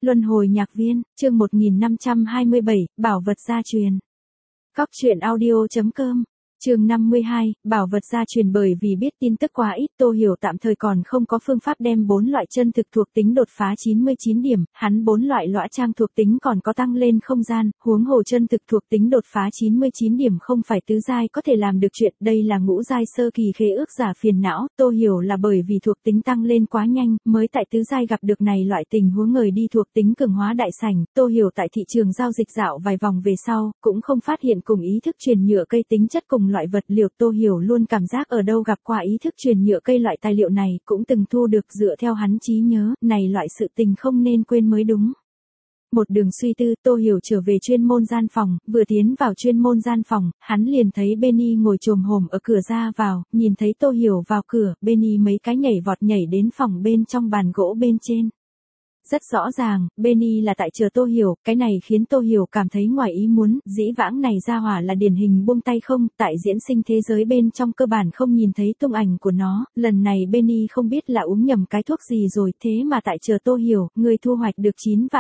Luân hồi nhạc viên, chương 1527, bảo vật gia truyền. Cóc truyện audio.com, chương 52, bảo vật gia truyền. Bởi vì biết tin tức quá ít, Tô Hiểu tạm thời còn không có phương pháp đem 4 loại chân thực thuộc tính đột phá 99 điểm, hắn 4 loại lõa trang thuộc tính còn có tăng lên không gian, huống hồ chân thực thuộc tính đột phá 99 điểm không phải tứ giai có thể làm được chuyện, đây là ngũ giai sơ kỳ khế ước giả phiền não. Tô Hiểu là bởi vì thuộc tính tăng lên quá nhanh, mới tại tứ giai gặp được này loại tình huống người đi thuộc tính cường hóa đại sảnh. Tô Hiểu tại thị trường giao dịch dạo vài vòng về sau, cũng không phát hiện cùng ý thức truyền nhựa cây tính chất cùng loại vật liệu. Tô Hiểu luôn cảm giác ở đâu gặp qua ý thức truyền nhựa cây loại tài liệu này, cũng từng thu được, dựa theo hắn trí nhớ, này loại sự tình không nên quên mới đúng. Một đường suy tư, Tô Hiểu trở về chuyên môn gian phòng, vừa tiến vào chuyên môn gian phòng, hắn liền thấy Benny ngồi chồm hổm ở cửa ra vào, nhìn thấy Tô Hiểu vào cửa, Benny mấy cái nhảy vọt nhảy đến phòng bên trong bàn gỗ bên trên. Rất rõ ràng, Benny là tại chờ Tô Hiểu, cái này khiến Tô Hiểu cảm thấy ngoài ý muốn, dĩ vãng này ra hỏa là điển hình buông tay không, tại diễn sinh thế giới bên trong cơ bản không nhìn thấy tung ảnh của nó, lần này Benny không biết là uống nhầm cái thuốc gì rồi, thế mà tại chờ Tô Hiểu, người thu hoạch được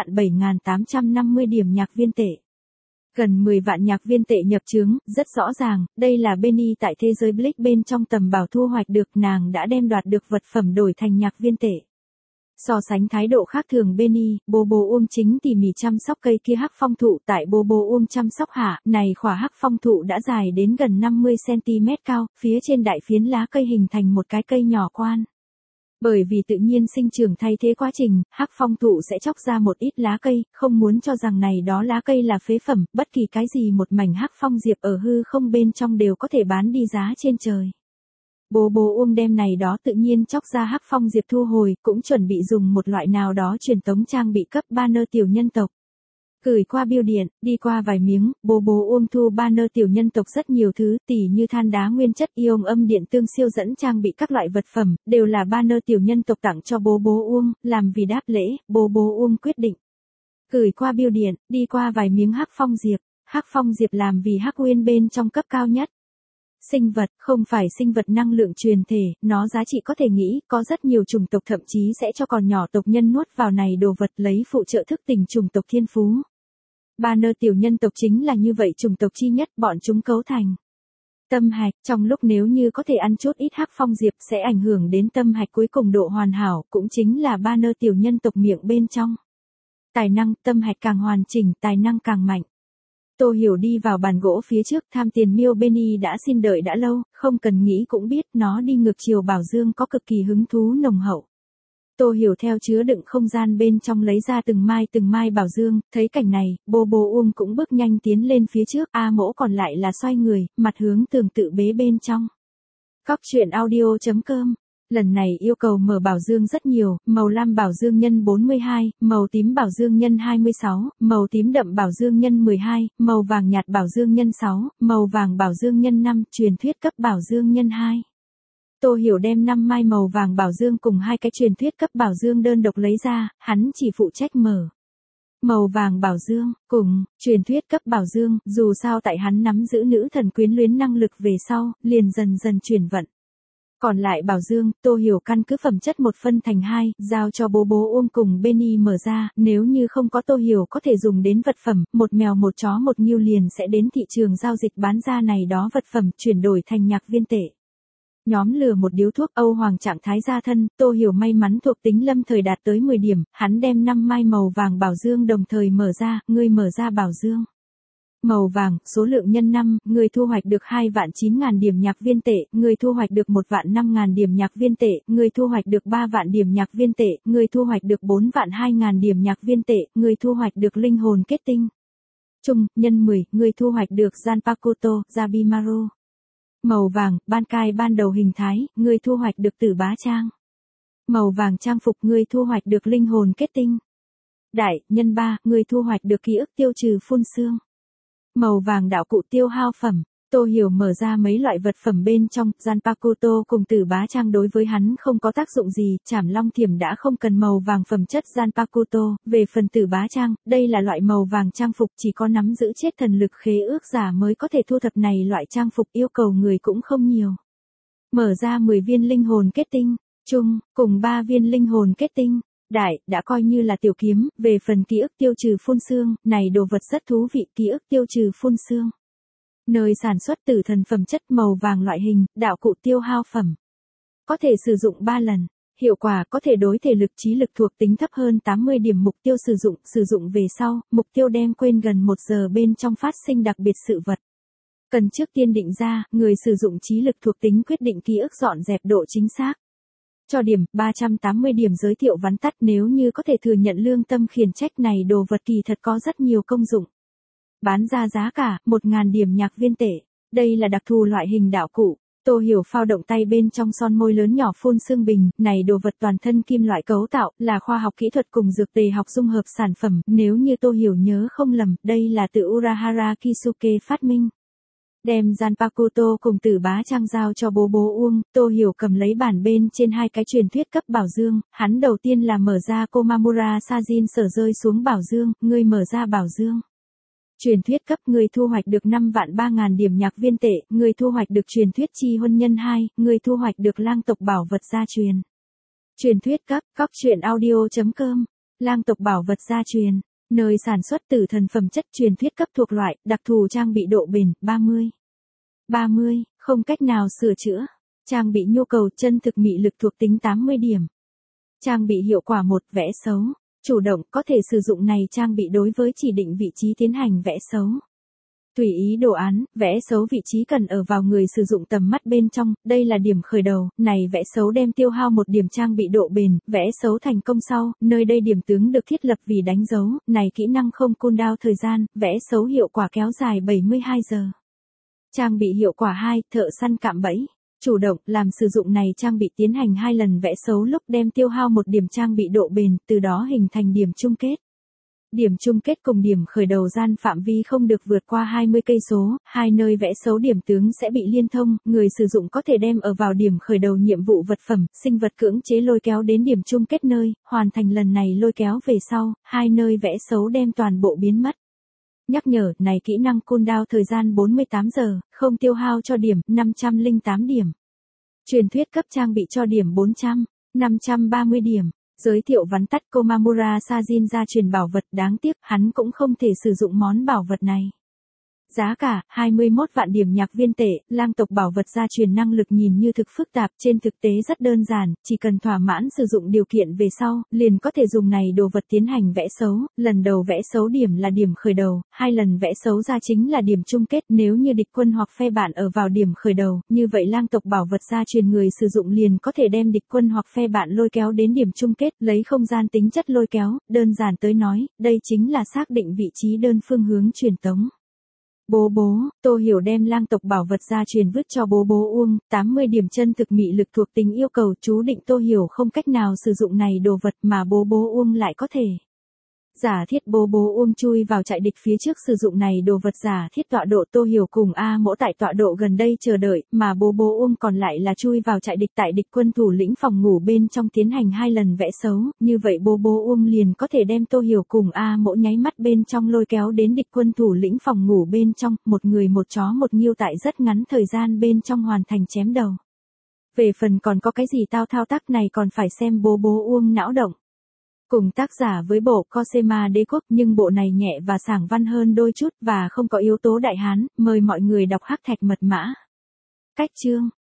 9.7850 điểm nhạc viên tệ. Gần 10 vạn nhạc viên tệ nhập trướng, rất rõ ràng, đây là Benny tại thế giới Blitz bên trong tầm bảo thu hoạch được, nàng đã đem đoạt được vật phẩm đổi thành nhạc viên tệ. So sánh thái độ khác thường Benny, Bồ Bồ Uông chính tỉ mỉ chăm sóc cây kia hắc phong thụ. Tại Bồ Bồ Uông chăm sóc hạ, này khỏa hắc phong thụ đã dài đến gần 50 cm cao, phía trên đại phiến lá cây hình thành một cái cây nhỏ quan. Bởi vì tự nhiên sinh trưởng thay thế quá trình, hắc phong thụ sẽ chóc ra một ít lá cây, không muốn cho rằng này đó lá cây là phế phẩm, bất kỳ cái gì một mảnh hắc phong diệp ở hư không bên trong đều có thể bán đi giá trên trời. Bồ Bồ Uông đem này đó tự nhiên chóc ra hắc phong diệp thu hồi, cũng chuẩn bị dùng một loại nào đó truyền tống trang bị cấp banner tiểu nhân tộc. Gửi qua bưu điện, đi qua vài miếng, Bồ Bồ Uông thu banner tiểu nhân tộc rất nhiều thứ, tỉ như than đá nguyên chất, ion âm điện tương siêu dẫn trang bị các loại vật phẩm, đều là banner tiểu nhân tộc tặng cho Bồ Bồ Uông, làm vì đáp lễ, Bồ Bồ Uông quyết định. Gửi qua bưu điện, đi qua vài miếng hắc phong diệp làm vì hắc nguyên bên trong cấp cao nhất. Sinh vật, không phải sinh vật năng lượng truyền thể, nó giá trị có thể nghĩ, có rất nhiều chủng tộc thậm chí sẽ cho còn nhỏ tộc nhân nuốt vào này đồ vật lấy phụ trợ thức tỉnh chủng tộc thiên phú. Banner tiểu nhân tộc chính là như vậy chủng tộc chi nhất, bọn chúng cấu thành tâm hạch, trong lúc nếu như có thể ăn chút ít hắc phong diệp sẽ ảnh hưởng đến tâm hạch cuối cùng độ hoàn hảo, cũng chính là banner tiểu nhân tộc miệng bên trong. Tài năng, tâm hạch càng hoàn chỉnh, tài năng càng mạnh. Tô Hiểu đi vào bàn gỗ phía trước, tham tiền miêu Benny đã xin đợi đã lâu, không cần nghĩ cũng biết nó đi ngược chiều Bảo Dương có cực kỳ hứng thú nồng hậu. Tô Hiểu theo chứa đựng không gian bên trong lấy ra từng mai Bảo Dương, thấy cảnh này, Bồ Bồ Uông cũng bước nhanh tiến lên phía trước, A Mỗ còn lại là xoay người, mặt hướng tường tự bế bên trong. Cóc truyện audio.com. Lần này yêu cầu mở Bảo Dương rất nhiều, màu lam Bảo Dương nhân 42, màu tím Bảo Dương nhân 26, màu tím đậm Bảo Dương nhân 12, màu vàng nhạt Bảo Dương nhân 6, màu vàng Bảo Dương nhân 5, truyền thuyết cấp Bảo Dương nhân 2. Tô Hiểu đem 5 mai màu vàng Bảo Dương cùng 2 cái truyền thuyết cấp Bảo Dương đơn độc lấy ra, hắn chỉ phụ trách mở màu vàng Bảo Dương, cùng truyền thuyết cấp Bảo Dương, dù sao tại hắn nắm giữ nữ thần quyến luyến năng lực về sau, liền dần dần chuyển vận. Còn lại Bảo Dương, Tô Hiểu căn cứ phẩm chất một phân thành 2, giao cho Bồ Bồ Uông cùng Benny mở ra, nếu như không có Tô Hiểu có thể dùng đến vật phẩm, một mèo một chó một ngưu liền sẽ đến thị trường giao dịch bán ra này đó vật phẩm, chuyển đổi thành nhạc viên tệ. Nhóm lửa một điếu thuốc Âu Hoàng trạng thái ra thân, Tô Hiểu may mắn thuộc tính lâm thời đạt tới 10 điểm, hắn đem 5 mai màu vàng Bảo Dương đồng thời mở ra, ngươi mở ra Bảo Dương. Màu vàng, số lượng nhân 5, người thu hoạch được 2.9.000 điểm nhạc viên tệ, người thu hoạch được 1.5.000 điểm nhạc viên tệ, người thu hoạch được 3 vạn điểm nhạc viên tệ, người thu hoạch được 4.200.000 điểm nhạc viên tệ, người thu hoạch được linh hồn kết tinh. Trung, nhân 10, người thu hoạch được Zanpakuto, Zabimaru. Màu vàng, ban cai ban đầu hình thái, người thu hoạch được tử bá trang. Màu vàng trang phục, người thu hoạch được linh hồn kết tinh. Đại, nhân 3, người thu hoạch được ký ức tiêu trừ phun xương. Màu vàng đạo cụ tiêu hao phẩm. Tô Hiểu mở ra mấy loại vật phẩm bên trong, Zanpakuto cùng tử bá trang đối với hắn không có tác dụng gì, Trảm Long Thiểm đã không cần màu vàng phẩm chất Zanpakuto, về phần tử bá trang, đây là loại màu vàng trang phục chỉ có nắm giữ chết thần lực khế ước giả mới có thể thu thập này loại trang phục, yêu cầu người cũng không nhiều. Mở ra 10 viên linh hồn kết tinh, chung, cùng 3 viên linh hồn kết tinh. đại, đã coi như là tiểu kiếm, về phần ký ức tiêu trừ phun xương, này đồ vật rất thú vị, ký ức tiêu trừ phun xương. Nơi sản xuất tử thần phẩm chất màu vàng loại hình, đạo cụ tiêu hao phẩm. Có thể sử dụng 3 lần. Hiệu quả có thể đối thể lực trí lực thuộc tính thấp hơn 80 điểm mục tiêu sử dụng về sau, mục tiêu đem quên gần 1 giờ bên trong phát sinh đặc biệt sự vật. Cần trước tiên định ra, người sử dụng trí lực thuộc tính quyết định ký ức dọn dẹp độ chính xác. Cho điểm, 380 điểm giới thiệu vắn tắt nếu như có thể thừa nhận lương tâm khiển trách này đồ vật kỳ thật có rất nhiều công dụng. Bán ra giá cả, 1.000 điểm nhạc viên tệ. Đây là đặc thù loại hình đạo cụ. Tô Hiểu phao động tay bên trong son môi lớn nhỏ phun xương bình, này đồ vật toàn thân kim loại cấu tạo, là khoa học kỹ thuật cùng dược tề học dung hợp sản phẩm, nếu như Tô Hiểu nhớ không lầm, đây là từ Urahara Kisuke phát minh. Đem Zanpakuto cùng Tử Bá Trang giao cho bố Uông, Tô Hiểu cầm lấy bản bên trên 2 cái truyền thuyết cấp bảo dương, hắn đầu tiên là mở ra Komamura Sajin sở rơi xuống bảo dương, ngươi mở ra bảo dương. Truyền thuyết cấp người thu hoạch được 5.300.000 điểm nhạc viên tệ, người thu hoạch được truyền thuyết chi hôn nhân 2, người thu hoạch được lang tộc bảo vật gia truyền. Truyền thuyết cấp, cóc truyện audio.com, lang tộc bảo vật gia truyền, nơi sản xuất tử thần phẩm chất truyền thuyết cấp thuộc loại, đặc thù trang bị độ bền, 30. 30, không cách nào sửa chữa. Trang bị nhu cầu chân thực mị lực thuộc tính 80 điểm. Trang bị hiệu quả 1, vẽ xấu. Chủ động có thể sử dụng này trang bị đối với chỉ định vị trí tiến hành vẽ xấu. Tùy ý đồ án, vẽ xấu vị trí cần ở vào người sử dụng tầm mắt bên trong, đây là điểm khởi đầu, này vẽ xấu đem tiêu hao 1 điểm trang bị độ bền, vẽ xấu thành công sau, nơi đây điểm tướng được thiết lập vì đánh dấu, này kỹ năng không cooldown thời gian, vẽ xấu hiệu quả kéo dài 72 giờ. Trang bị hiệu quả 2, thợ săn cạm bẫy. Chủ động, làm sử dụng này trang bị tiến hành 2 lần vẽ xấu lúc đem tiêu hao 1 điểm trang bị độ bền, từ đó hình thành điểm chung kết. Điểm chung kết cùng điểm khởi đầu gian phạm vi không được vượt qua 20 cây số, 2 nơi vẽ xấu điểm tướng sẽ bị liên thông, người sử dụng có thể đem ở vào điểm khởi đầu nhiệm vụ vật phẩm, sinh vật cưỡng chế lôi kéo đến điểm chung kết nơi, hoàn thành lần này lôi kéo về sau, 2 nơi vẽ xấu đem toàn bộ biến mất. Nhắc nhở, này kỹ năng cooldown thời gian 48 giờ, không tiêu hao cho điểm, 508 điểm. Truyền thuyết cấp trang bị cho điểm 400, 530 điểm. Giới thiệu vắn tắt Komamura Sajin gia truyền bảo vật, đáng tiếc, hắn cũng không thể sử dụng món bảo vật này. Giá cả, 21 vạn điểm nhạc viên tệ, lang tộc bảo vật gia truyền năng lực nhìn như thực phức tạp, trên thực tế rất đơn giản, chỉ cần thỏa mãn sử dụng điều kiện về sau, liền có thể dùng này đồ vật tiến hành vẽ xấu, lần đầu vẽ xấu điểm là điểm khởi đầu, 2 lần vẽ xấu ra chính là điểm chung kết, nếu như địch quân hoặc phe bạn ở vào điểm khởi đầu, như vậy lang tộc bảo vật gia truyền người sử dụng liền có thể đem địch quân hoặc phe bạn lôi kéo đến điểm chung kết, lấy không gian tính chất lôi kéo, đơn giản tới nói, đây chính là xác định vị trí đơn phương hướng truyền tống. Bố, Tô Hiểu đem lang tộc bảo vật gia truyền vứt cho bố Uông, 80 điểm chân thực mị lực thuộc tính yêu cầu chú định Tô Hiểu không cách nào sử dụng này đồ vật mà bố Uông lại có thể. Giả thiết bố Uông chui vào trại địch phía trước sử dụng này đồ vật giả thiết tọa độ Tô Hiểu cùng A Mỗ tại tọa độ gần đây chờ đợi, mà bố Uông còn lại là chui vào trại địch tại địch quân thủ lĩnh phòng ngủ bên trong tiến hành 2 lần vẽ xấu, như vậy bố Uông liền có thể đem Tô Hiểu cùng A Mỗ nháy mắt bên trong lôi kéo đến địch quân thủ lĩnh phòng ngủ bên trong, một người một chó một nghiêu tại rất ngắn thời gian bên trong hoàn thành chém đầu. Về phần còn có cái gì thao tác này còn phải xem bố Uông não động. Cùng tác giả với bộ Cosema Đế Quốc nhưng bộ này nhẹ và sảng văn hơn đôi chút và không có yếu tố đại hán, mời mọi người đọc hắc thạch mật mã. Cách chương